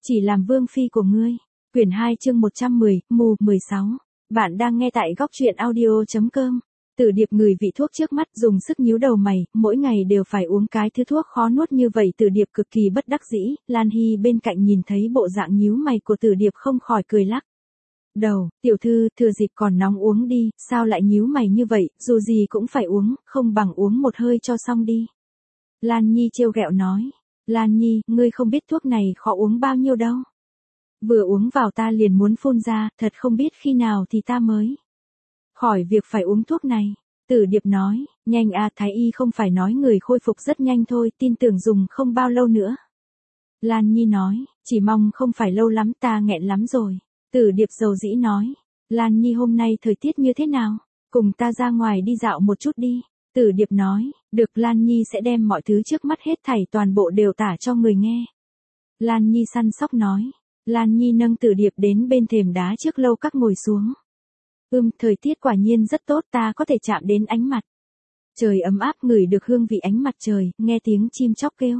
Chỉ làm vương phi của ngươi. Quyển 2 chương 110, mù, 16. Bạn đang nghe tại góc truyện audio.com. Tử Điệp ngửi vị thuốc trước mắt dùng sức nhíu đầu mày, mỗi ngày đều phải uống cái thứ thuốc khó nuốt như vậy. Tử Điệp cực kỳ bất đắc dĩ, Lan Hy bên cạnh nhìn thấy bộ dạng nhíu mày của Tử Điệp không khỏi cười lắc đầu. Tiểu thư, thừa dịp còn nóng uống đi, sao lại nhíu mày như vậy, dù gì cũng phải uống, không bằng uống một hơi cho xong đi. Lan Nhi trêu ghẹo nói. Lan Nhi, ngươi không biết thuốc này khó uống bao nhiêu đâu. Vừa uống vào ta liền muốn phun ra, thật không biết khi nào thì ta mới khỏi việc phải uống thuốc này. Tử Điệp nói, nhanh à, thái y không phải nói người khôi phục rất nhanh thôi, tin tưởng dùng không bao lâu nữa. Lan Nhi nói, chỉ mong không phải lâu lắm, ta nghẹn lắm rồi. Tử Điệp dầu dĩ nói, Lan Nhi hôm nay thời tiết như thế nào, cùng ta ra ngoài đi dạo một chút đi. Tử Điệp nói, được. Lan Nhi sẽ đem mọi thứ trước mắt hết thảy toàn bộ đều tả cho người nghe. Lan Nhi săn sóc nói. Lan Nhi nâng Tử Điệp đến bên thềm đá trước lâu các ngồi xuống. Thời tiết quả nhiên rất tốt, ta có thể chạm đến ánh mặt trời ấm áp, ngửi được hương vị ánh mặt trời, nghe tiếng chim chóc kêu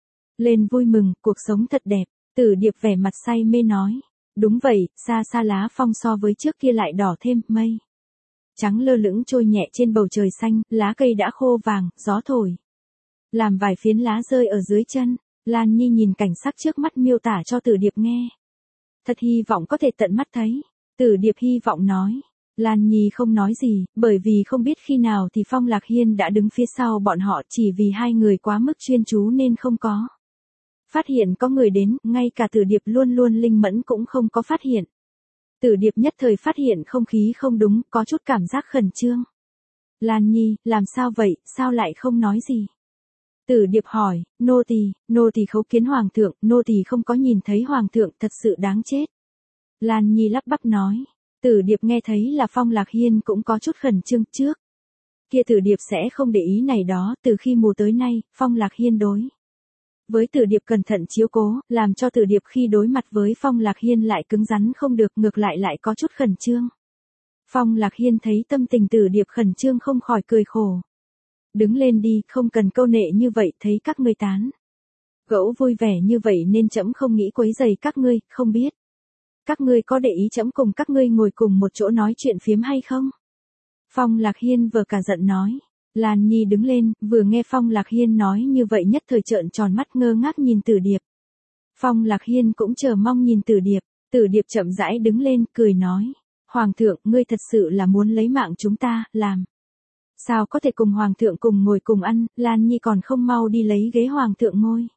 lên vui mừng, cuộc sống thật đẹp. Tử Điệp vẻ mặt say mê nói. Đúng vậy, xa xa lá phong so với trước kia lại đỏ thêm, mây trắng lơ lửng trôi nhẹ trên bầu trời xanh, lá cây đã khô vàng, gió thổi làm vài phiến lá rơi ở dưới chân. Lan Nhi nhìn cảnh sắc trước mắt miêu tả cho Tử Điệp nghe. Thật hy vọng có thể tận mắt thấy. Tử Điệp hy vọng nói. Lan Nhi không nói gì, bởi vì không biết khi nào thì Phong Lạc Hiên đã đứng phía sau bọn họ, chỉ vì hai người quá mức chuyên chú nên không có phát hiện có người đến, ngay cả Tử Điệp luôn luôn linh mẫn cũng không có phát hiện. Tử Điệp nhất thời phát hiện không khí không đúng, có chút cảm giác khẩn trương. Lan Nhi, làm sao vậy, sao lại không nói gì? Tử Điệp hỏi, nô tỳ khấu kiến hoàng thượng, nô tỳ không có nhìn thấy hoàng thượng, thật sự đáng chết. Lan Nhi lắp bắp nói. Tử Điệp nghe thấy là Phong Lạc Hiên cũng có chút khẩn trương trước kia Tử Điệp sẽ không để ý này đó, từ khi mùa tới nay, Phong Lạc Hiên đối với Tử Điệp cẩn thận chiếu cố, làm cho Tử Điệp khi đối mặt với Phong Lạc Hiên lại cứng rắn không được, ngược lại có chút khẩn trương. Phong Lạc Hiên thấy tâm tình Tử Điệp khẩn trương không khỏi cười khổ. Đứng lên đi, không cần câu nệ như vậy, thấy các ngươi tán gẫu vui vẻ như vậy nên trẫm không nghĩ quấy rầy các ngươi, không biết các ngươi có để ý trẫm cùng các ngươi ngồi cùng một chỗ nói chuyện phiếm hay không? Phong Lạc Hiên vừa cả giận nói. Lan Nhi đứng lên, vừa nghe Phong Lạc Hiên nói như vậy nhất thời trợn tròn mắt ngơ ngác nhìn Tử Điệp. Phong Lạc Hiên cũng chờ mong nhìn Tử Điệp. Tử Điệp chậm rãi đứng lên, cười nói. Hoàng thượng, ngươi thật sự là muốn lấy mạng chúng ta, làm sao có thể cùng Hoàng thượng cùng ngồi cùng ăn, Lan Nhi còn không mau đi lấy ghế Hoàng thượng ngồi.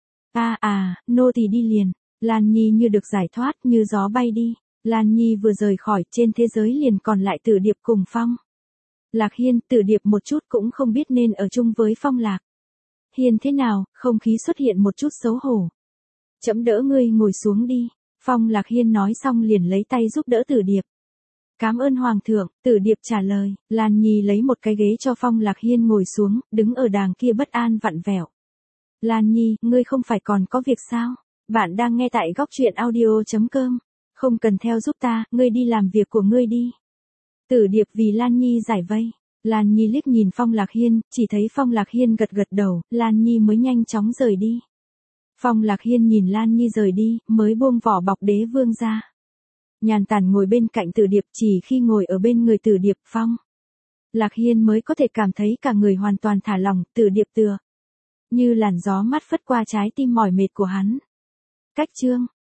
Nô tỳ đi liền. Lan Nhi như được giải thoát, như gió bay đi. Lan Nhi vừa rời khỏi, trên thế giới liền còn lại Tử Điệp cùng Phong Lạc Hiên. Tử Điệp một chút cũng không biết nên ở chung với Phong Lạc Hiên thế nào, không khí xuất hiện một chút xấu hổ. Trẫm đỡ ngươi ngồi xuống đi. Phong Lạc Hiên nói xong liền lấy tay giúp đỡ Tử Điệp. Cảm ơn Hoàng thượng, Tử Điệp trả lời. Lan Nhi lấy một cái ghế cho Phong Lạc Hiên ngồi xuống, đứng ở đàng kia bất an vặn vẹo. Lan Nhi, ngươi không phải còn có việc sao? Bạn đang nghe tại góc truyện audio.com. Không cần theo giúp ta, ngươi đi làm việc của ngươi đi. Tử Điệp vì Lan Nhi giải vây. Lan Nhi liếc nhìn Phong Lạc Hiên, chỉ thấy Phong Lạc Hiên gật gật đầu, Lan Nhi mới nhanh chóng rời đi. Phong Lạc Hiên nhìn Lan Nhi rời đi, mới buông vỏ bọc đế vương ra. Nhàn tản ngồi bên cạnh Tử Điệp, chỉ khi ngồi ở bên người Tử Điệp, Phong Lạc Hiên mới có thể cảm thấy cả người hoàn toàn thả lỏng. Tử Điệp tựa như làn gió mát phất qua trái tim mỏi mệt của hắn. Cách chương